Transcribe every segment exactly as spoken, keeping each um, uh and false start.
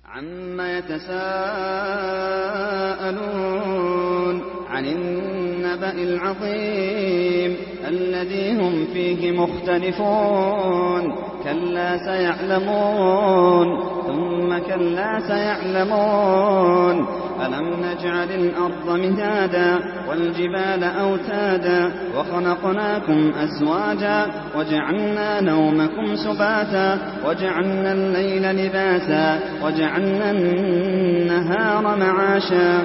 عما يتساءلون عن النبأ العظيم الذي هم فيه مختلفون كلا سيعلمون ثم كلا سيعلمون ألم نجعل الأرض مهادا والجبال أوتادا وخلقناكم أزواجا وجعلنا نومكم سباتا وجعلنا الليل لباسا وجعلنا النهار معاشا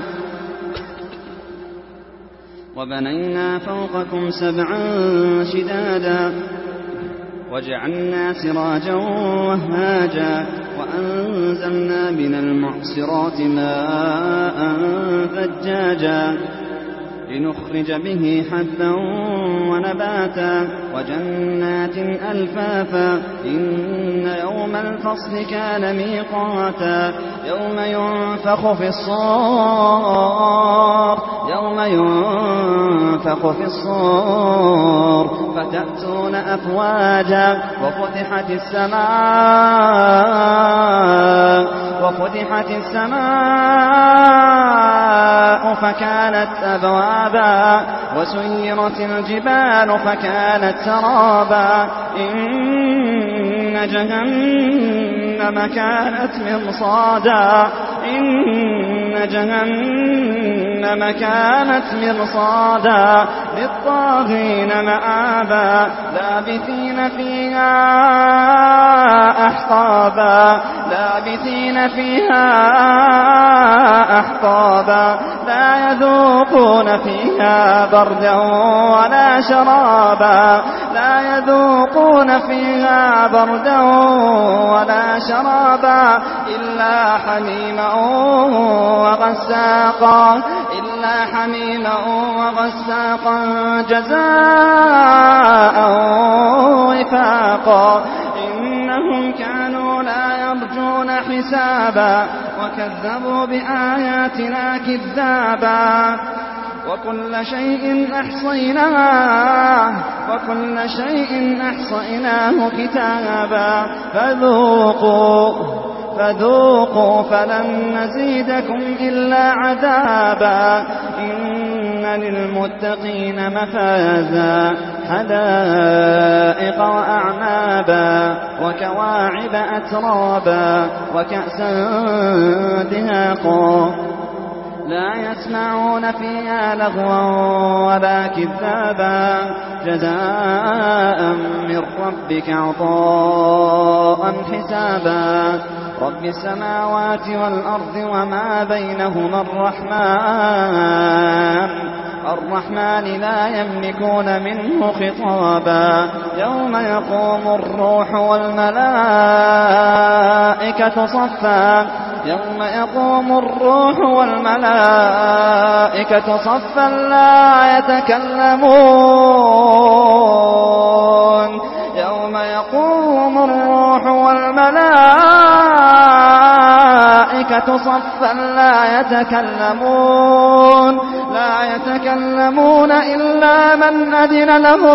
وبنينا فوقكم سبعا شدادا وجعلنا سراجا وهاجا وأنزلنا من المعصرات ماء ثجاجا لنخرج به حبا ونباتا وجنات ألفافا إن يوم الفصل كان ميقاتا يوم ينفخ في الصور يوم ينفخ في الصور فتأتون أفواجا وفتحت السماء وفتحت السماء فكانت أبوابا وسيرت الجبال فكانت سرابا إن جهنم كانت مرصادا إن جهنم كانت مرصادا للطاغين مآبا لابثين فيها أحقابا لابثين فيها أحقابا لا يذوقون فيها بردا ولا شرابا لا يذوقون فيها بردا ولا شرابا إلا حميما وغساقا إلا حميما وغساقا جزاء وفاقا إنهم كانوا لا يرجون حسابا وكذبوا بآياتنا كذابا وكل شيء أحصيناه وكل شيء أحصيناه كتابا فذوقوا فذوقوا فلن نزيدكم إلا عذابا إن للمتقين مفازا حدائق وأعنابا وكواعب أترابا وكأسا دهاقا لا يسمعون فيها لغوا ولا كذابا جزاء من ربك عطاء حسابا رب السماوات والأرض وما بينهما الرحمن الرحمن لا يملكون منه خطابا يوم يقوم الروح والملائكة صفا يوم يقوم الروح والملائكة صفا لا يتكلمون يوم يقوم الروح والملائكة صفا لا يتكلمون لا يتكلمون إلا من أذن له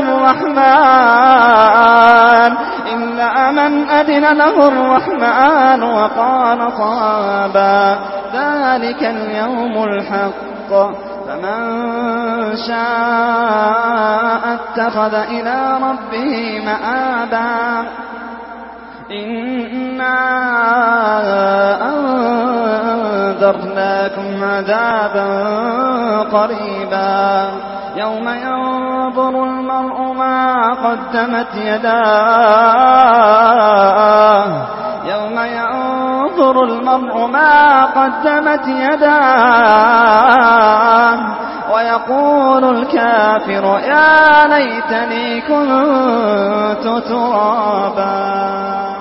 الرحمن إلا من أذن له الرحمن وقال صوابا ذلك اليوم الحق فمن شاء اتخذ إلى ربه مآبا إنا أنذرناكم عذابا قريبا يوم ينظر المرء ما قدمت يداه يوم ينظر المرء ما قدمت يداه ويقول الكافر يا ليتني كنت ترابا.